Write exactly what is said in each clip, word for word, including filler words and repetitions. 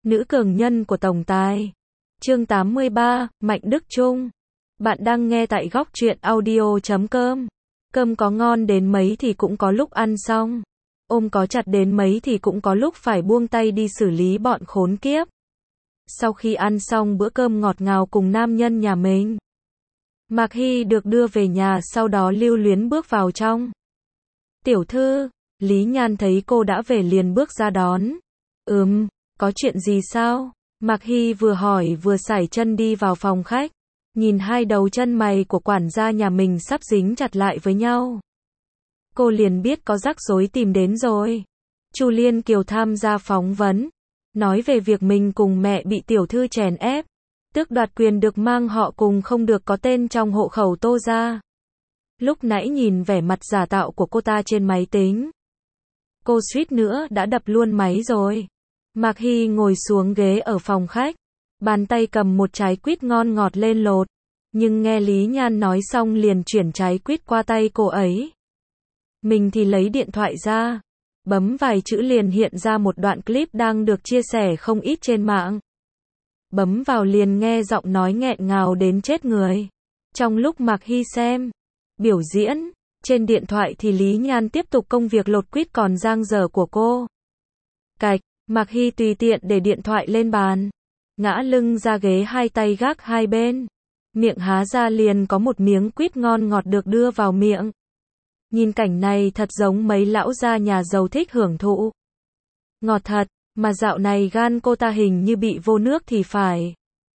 nữ cường nhân của tổng tài. Chương tám mươi ba, Mạnh Đức Chung. Bạn đang nghe tại góc truyện audio chấm com. Cơm có ngon đến mấy thì cũng có lúc ăn xong. Ôm có chặt đến mấy thì cũng có lúc phải buông tay đi xử lý bọn khốn kiếp. Sau khi ăn xong bữa cơm ngọt ngào cùng nam nhân nhà mình, Mạc Hy được đưa về nhà, sau đó lưu luyến bước vào trong. Tiểu thư, Lý Nhan thấy cô đã về liền bước ra đón. Ừm, có chuyện gì sao? Mạc Hy vừa hỏi vừa sải chân đi vào phòng khách. Nhìn hai đầu chân mày của quản gia nhà mình sắp dính chặt lại với nhau, cô liền biết có rắc rối tìm đến rồi. Chu Liên Kiều tham gia phỏng vấn, nói về việc mình cùng mẹ bị tiểu thư chèn ép, tước đoạt quyền được mang họ cùng không được có tên trong hộ khẩu Tô gia. Lúc nãy nhìn vẻ mặt giả tạo của cô ta trên máy tính, cô suýt nữa đã đập luôn máy rồi. Mạc Hy ngồi xuống ghế ở phòng khách, bàn tay cầm một trái quýt ngon ngọt lên lột, nhưng nghe Lý Nhan nói xong liền chuyển trái quýt qua tay cô ấy. Mình thì lấy điện thoại ra, bấm vài chữ liền hiện ra một đoạn clip đang được chia sẻ không ít trên mạng. Bấm vào liền nghe giọng nói nghẹn ngào đến chết người. Trong lúc Mạc Hy xem biểu diễn trên điện thoại thì Lý Nhan tiếp tục công việc lột quýt còn dang dở của cô. Cạch, Mạc Hy tùy tiện để điện thoại lên bàn, ngã lưng ra ghế, hai tay gác hai bên, miệng há ra liền có một miếng quýt ngon ngọt được đưa vào miệng. Nhìn cảnh này thật giống mấy lão gia nhà giàu thích hưởng thụ. Ngọt thật, mà dạo này gan cô ta hình như bị vô nước thì phải.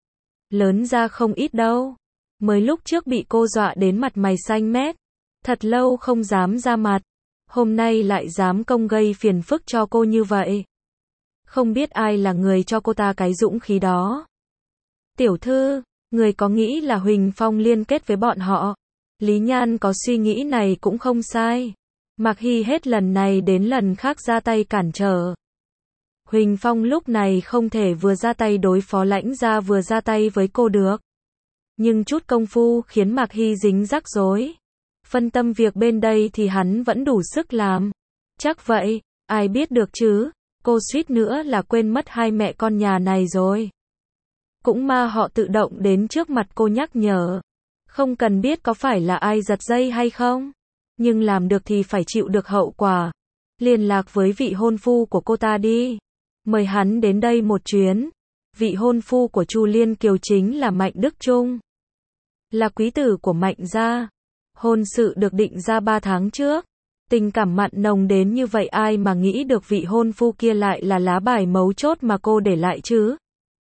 Lớn ra không ít đâu. Mới lúc trước bị cô dọa đến mặt mày xanh mét, thật lâu không dám ra mặt. Hôm nay lại dám công gây phiền phức cho cô như vậy. Không biết ai là người cho cô ta cái dũng khí đó. Tiểu thư, người có nghĩ là Huỳnh Phong liên kết với bọn họ? Lý Nhan có suy nghĩ này cũng không sai. Mạc Hy hết lần này đến lần khác ra tay cản trở. Huỳnh Phong lúc này không thể vừa ra tay đối phó Lãnh gia vừa ra tay với cô được. Nhưng chút công phu khiến Mạc Hy dính rắc rối. Phân tâm việc bên đây thì hắn vẫn đủ sức làm. Chắc vậy, ai biết được chứ, cô suýt nữa là quên mất hai mẹ con nhà này rồi. Cũng ma họ tự động đến trước mặt cô nhắc nhở. Không cần biết có phải là ai giật dây hay không, nhưng làm được thì phải chịu được hậu quả. Liên lạc với vị hôn phu của cô ta đi, mời hắn đến đây một chuyến. Vị hôn phu của Chu Liên Kiều chính là Mạnh Đức Chung, là quý tử của Mạnh gia. Hôn sự được định ra ba tháng trước, tình cảm mặn nồng đến như vậy, ai mà nghĩ được vị hôn phu kia lại là lá bài mấu chốt mà cô để lại chứ.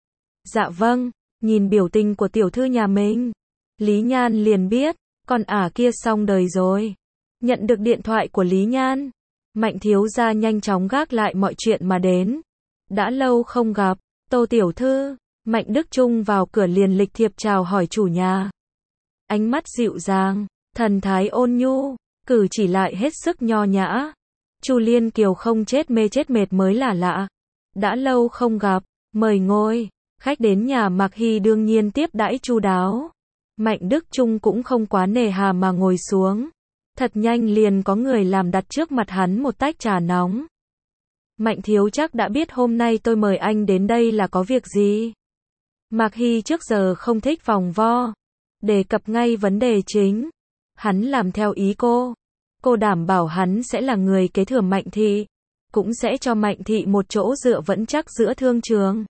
Dạ vâng, nhìn biểu tình của tiểu thư nhà mình, Lý Nhan liền biết, con ả kia xong đời rồi. Nhận được điện thoại của Lý Nhan, Mạnh thiếu gia nhanh chóng gác lại mọi chuyện mà đến. Đã lâu không gặp, Tô tiểu thư. Mạnh Đức Chung vào cửa liền lịch thiệp chào hỏi chủ nhà. Ánh mắt dịu dàng, thần thái ôn nhu, cử chỉ lại hết sức nho nhã. Chu Liên Kiều không chết mê chết mệt mới là lạ. Đã lâu không gặp, mời ngồi. Khách đến nhà Mạc Hy đương nhiên tiếp đãi chu đáo. Mạnh Đức Chung cũng không quá nề hà mà ngồi xuống. Thật nhanh liền có người làm đặt trước mặt hắn một tách trà nóng. Mạnh thiếu chắc đã biết hôm nay tôi mời anh đến đây là có việc gì. Mạc Hy trước giờ không thích vòng vo, đề cập ngay vấn đề chính. Hắn làm theo ý cô. Cô đảm bảo hắn sẽ là người kế thừa Mạnh thị, cũng sẽ cho Mạnh thị một chỗ dựa vững chắc giữa thương trường.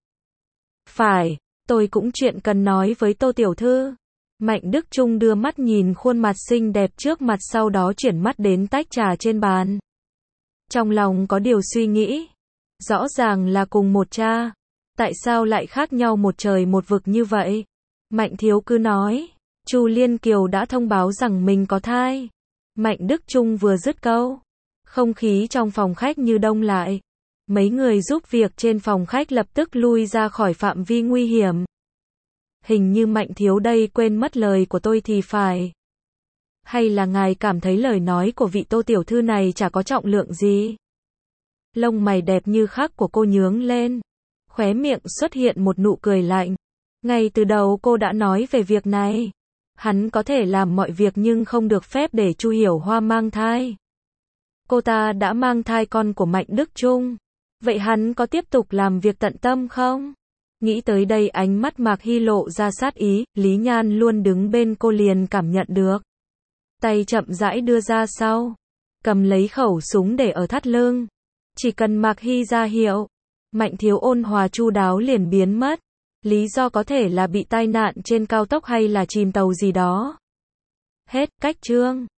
Phải, tôi cũng chuyện cần nói với Tô tiểu thư. Mạnh Đức Chung đưa mắt nhìn khuôn mặt xinh đẹp trước mặt, sau đó chuyển mắt đến tách trà trên bàn. Trong lòng có điều suy nghĩ. Rõ ràng là cùng một cha, tại sao lại khác nhau một trời một vực như vậy? Mạnh thiếu cứ nói, Chu Liên Kiều đã thông báo rằng mình có thai. Mạnh Đức Chung vừa dứt câu, không khí trong phòng khách như đông lại. Mấy người giúp việc trên phòng khách lập tức lui ra khỏi phạm vi nguy hiểm. Hình như Mạnh thiếu đây quên mất lời của tôi thì phải. Hay là ngài cảm thấy lời nói của vị Tô tiểu thư này chả có trọng lượng gì? Lông mày đẹp như khắc của cô nhướng lên, khóe miệng xuất hiện một nụ cười lạnh. Ngay từ đầu cô đã nói về việc này. Hắn có thể làm mọi việc nhưng không được phép để Chu Hiểu Hoa mang thai. Cô ta đã mang thai con của Mạnh Đức Chung. Vậy hắn có tiếp tục làm việc tận tâm không? Nghĩ tới đây ánh mắt Mạc Hy lộ ra sát ý, Lý Nhan luôn đứng bên cô liền cảm nhận được. Tay chậm rãi đưa ra sau, cầm lấy khẩu súng để ở thắt lưng. Chỉ cần Mạc Hy ra hiệu, Mạnh Thiếu ôn hòa chu đáo liền biến mất. Lý do có thể là bị tai nạn trên cao tốc hay là chìm tàu gì đó. Hết cách chương.